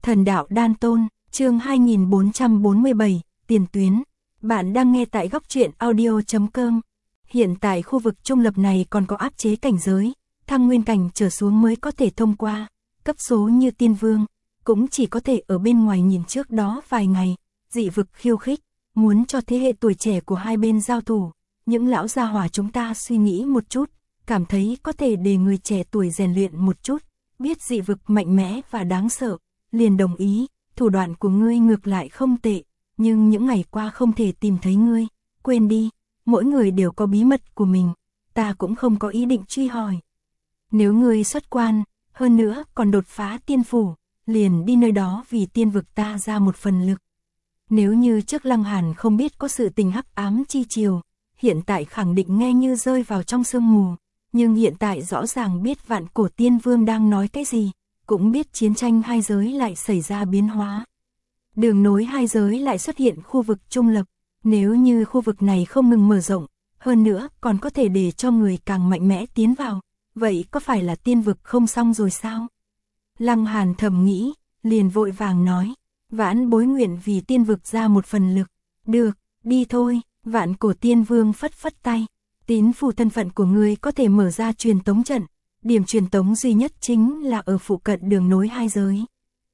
Thần đạo đan tôn, chương 2447, tiền tuyến. Bạn đang nghe tại góc truyện audio.com. Hiện tại khu vực trung lập này còn có áp chế cảnh giới, thăng nguyên cảnh trở xuống mới có thể thông qua. Cấp số như tiên vương, cũng chỉ có thể ở bên ngoài nhìn trước đó vài ngày. Dị vực khiêu khích, muốn cho thế hệ tuổi trẻ của hai bên giao thủ. Những lão gia hỏa chúng ta suy nghĩ một chút, cảm thấy có thể để người trẻ tuổi rèn luyện một chút, biết dị vực mạnh mẽ và đáng sợ, liền đồng ý. Thủ đoạn của ngươi ngược lại không tệ, nhưng những ngày qua không thể tìm thấy ngươi, quên đi, mỗi người đều có bí mật của mình, ta cũng không có ý định truy hỏi. Nếu ngươi xuất quan, hơn nữa còn đột phá tiên phủ, liền đi nơi đó vì tiên vực ta ra một phần lực. Nếu như trước Lăng Hàn không biết có sự tình hắc ám chi chiều, hiện tại khẳng định nghe như rơi vào trong sương mù, nhưng hiện tại rõ ràng biết Vạn Cổ Tiên Vương đang nói cái gì, cũng biết chiến tranh hai giới lại xảy ra biến hóa. Đường nối hai giới lại xuất hiện khu vực trung lập, nếu như khu vực này không ngừng mở rộng, hơn nữa còn có thể để cho người càng mạnh mẽ tiến vào, vậy có phải là tiên vực không xong rồi sao? Lăng Hàn thầm nghĩ, liền vội vàng nói, vãn bối nguyện vì tiên vực ra một phần lực. Được, đi thôi. Vạn Cổ Tiên Vương phất phất tay, tín phù thân phận của ngươi có thể mở ra truyền tống trận, điểm truyền tống duy nhất chính là ở phụ cận đường nối hai giới.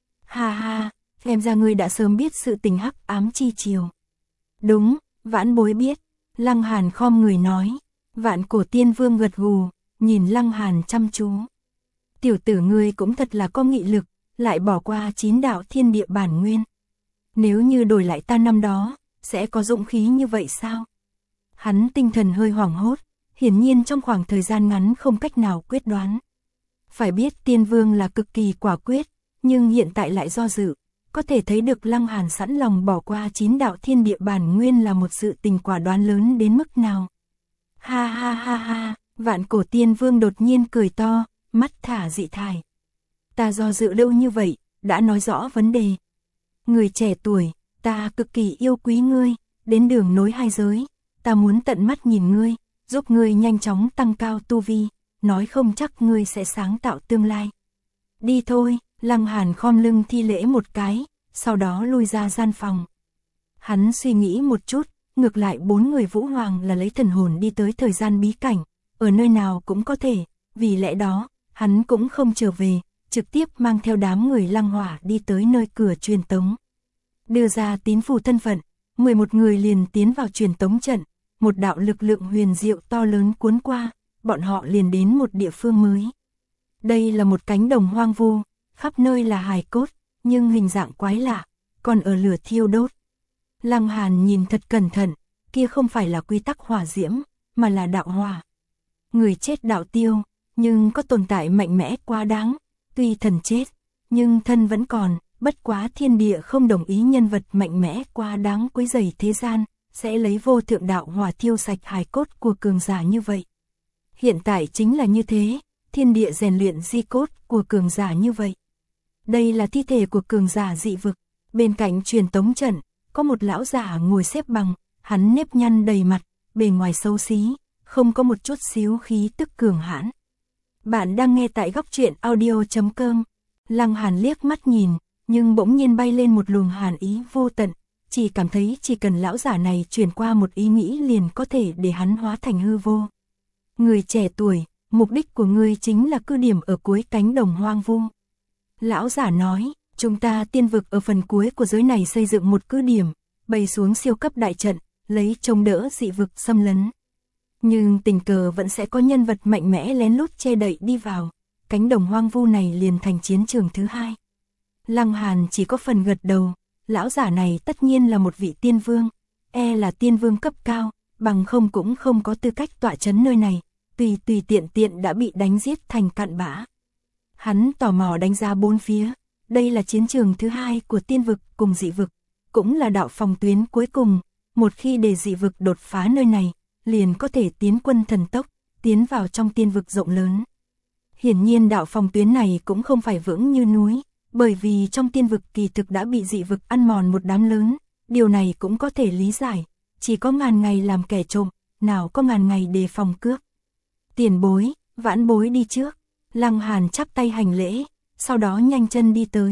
Ha ha, xem ra ngươi đã sớm biết sự tình hắc ám chi chiều. Đúng, vãn bối biết. Lăng Hàn khom người nói. Vạn Cổ Tiên Vương gật gù, nhìn Lăng Hàn chăm chú. Tiểu tử ngươi cũng thật là có nghị lực, lại bỏ qua 9 đạo thiên địa bản nguyên. Nếu như đổi lại ta năm đó, sẽ có dũng khí như vậy sao? Hắn tinh thần hơi hoảng hốt, hiển nhiên trong khoảng thời gian ngắn không cách nào quyết đoán. Phải biết Tiên Vương là cực kỳ quả quyết, nhưng hiện tại lại do dự, có thể thấy được Lăng Hàn sẵn lòng bỏ qua 9 đạo thiên địa bản nguyên là một sự tình quả đoán lớn đến mức nào. Ha ha ha ha, Vạn Cổ Tiên Vương đột nhiên cười to, mắt thả dị thải. Ta do dự lâu như vậy, đã nói rõ vấn đề. Người trẻ tuổi, ta cực kỳ yêu quý ngươi, đến đường nối hai giới, ta muốn tận mắt nhìn ngươi, giúp ngươi nhanh chóng tăng cao tu vi, nói không chắc ngươi sẽ sáng tạo tương lai. Đi thôi, Lăng Hàn khom lưng thi lễ một cái, sau đó lui ra gian phòng. Hắn suy nghĩ một chút, ngược lại 4 người Vũ Hoàng là lấy thần hồn đi tới thời gian bí cảnh, ở nơi nào cũng có thể, vì lẽ đó, hắn cũng không trở về, trực tiếp mang theo đám người Lăng Hỏa đi tới nơi cửa truyền tống. Đưa ra tín phù thân phận, 11 người liền tiến vào truyền tống trận, một đạo lực lượng huyền diệu to lớn cuốn qua, bọn họ liền đến một địa phương mới. Đây là một cánh đồng hoang vu, khắp nơi là hài cốt, nhưng hình dạng quái lạ, còn ở lửa thiêu đốt. Lăng Hàn nhìn thật cẩn thận, kia không phải là quy tắc hỏa diễm, mà là đạo hỏa. Người chết đạo tiêu, nhưng có tồn tại mạnh mẽ quá đáng, tuy thần chết, nhưng thân vẫn còn. Bất quá thiên địa không đồng ý nhân vật mạnh mẽ quá đáng quấy rầy thế gian, sẽ lấy vô thượng đạo hỏa thiêu sạch hài cốt của cường giả như vậy. Hiện tại chính là như thế, thiên địa rèn luyện di cốt của cường giả như vậy. Đây là thi thể của cường giả dị vực, bên cạnh truyền tống trận, có một lão giả ngồi xếp bằng, hắn nếp nhăn đầy mặt, bề ngoài xấu xí, không có một chút xíu khí tức cường hãn. Bạn đang nghe tại góc truyện audio.com. Lăng Hàn liếc mắt nhìn, nhưng bỗng nhiên bay lên một luồng hàn ý vô tận, chỉ cảm thấy chỉ cần lão giả này chuyển qua một ý nghĩ liền có thể để hắn hóa thành hư vô. Người trẻ tuổi, mục đích của ngươi chính là cứ điểm ở cuối cánh đồng hoang vu. Lão giả nói, chúng ta tiên vực ở phần cuối của giới này xây dựng một cứ điểm, bày xuống siêu cấp đại trận, lấy chống đỡ dị vực xâm lấn. Nhưng tình cờ vẫn sẽ có nhân vật mạnh mẽ lén lút che đậy đi vào, cánh đồng hoang vu này liền thành chiến trường thứ hai. Lăng Hàn chỉ có phần gật đầu, lão giả này tất nhiên là một vị tiên vương, là tiên vương cấp cao, bằng không cũng không có tư cách tọa chấn nơi này, tùy tiện đã bị đánh giết thành cặn bã. Hắn tò mò đánh giá bốn phía, đây là chiến trường thứ hai của tiên vực cùng dị vực, cũng là đạo phòng tuyến cuối cùng, một khi để dị vực đột phá nơi này, liền có thể tiến quân thần tốc, tiến vào trong tiên vực rộng lớn. Hiển nhiên đạo phòng tuyến này cũng không phải vững như núi, bởi vì trong tiên vực kỳ thực đã bị dị vực ăn mòn một đám lớn, điều này cũng có thể lý giải, chỉ có ngàn ngày làm kẻ trộm, nào có ngàn ngày đề phòng cướp. Tiền bối, vãn bối đi trước. Lăng Hàn chắp tay hành lễ, sau đó nhanh chân đi tới,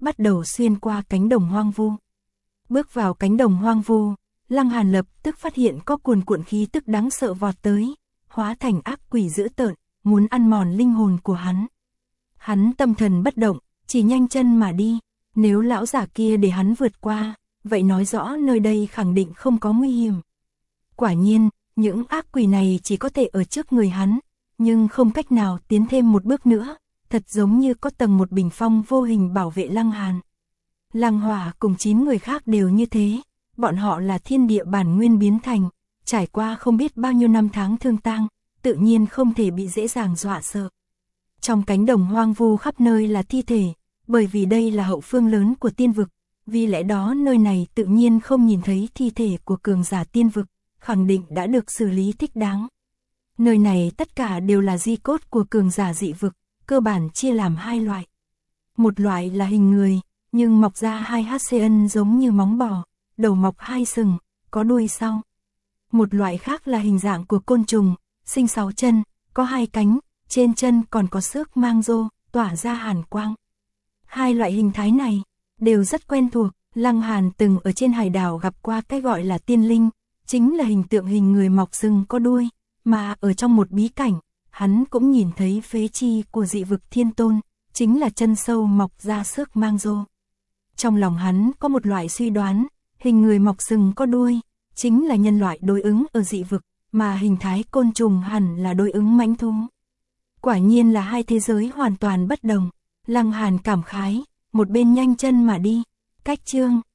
bắt đầu xuyên qua cánh đồng hoang vu. Bước vào cánh đồng hoang vu, Lăng Hàn lập tức phát hiện có cuồn cuộn khí tức đáng sợ vọt tới, hóa thành ác quỷ dữ tợn, muốn ăn mòn linh hồn của hắn. Hắn tâm thần bất động, chỉ nhanh chân mà đi, nếu lão giả kia để hắn vượt qua, vậy nói rõ nơi đây khẳng định không có nguy hiểm. Quả nhiên, những ác quỷ này chỉ có thể ở trước người hắn, nhưng không cách nào tiến thêm một bước nữa, thật giống như có tầng một bình phong vô hình bảo vệ Lăng Hàn. Lăng Hỏa cùng 9 người khác đều như thế, bọn họ là thiên địa bản nguyên biến thành, trải qua không biết bao nhiêu năm tháng thương tang, tự nhiên không thể bị dễ dàng dọa sợ. Trong cánh đồng hoang vu khắp nơi là thi thể, bởi vì đây là hậu phương lớn của tiên vực, vì lẽ đó nơi này tự nhiên không nhìn thấy thi thể của cường giả tiên vực, khẳng định đã được xử lý thích đáng. Nơi này tất cả đều là di cốt của cường giả dị vực, cơ bản chia làm 2 loại. Một loại là hình người, nhưng mọc ra 2 HCN giống như móng bò, đầu mọc 2 sừng, có đuôi sau. Một loại khác là hình dạng của côn trùng, sinh 6 chân, có 2 cánh, trên chân còn có xước mang rô, tỏa ra hàn quang. 2 loại hình thái này đều rất quen thuộc, Lăng Hàn từng ở trên hải đảo gặp qua cái gọi là tiên linh, chính là hình tượng hình người mọc sừng có đuôi, mà ở trong một bí cảnh, hắn cũng nhìn thấy phế chi của dị vực thiên tôn, chính là chân sâu mọc ra xước mang rô. Trong lòng hắn có một loại suy đoán, hình người mọc sừng có đuôi, chính là nhân loại đối ứng ở dị vực, mà hình thái côn trùng hẳn là đối ứng mãnh thú. Quả nhiên là 2 thế giới hoàn toàn bất đồng, Lăng Hàn cảm khái, một bên nhanh chân mà đi, cách chương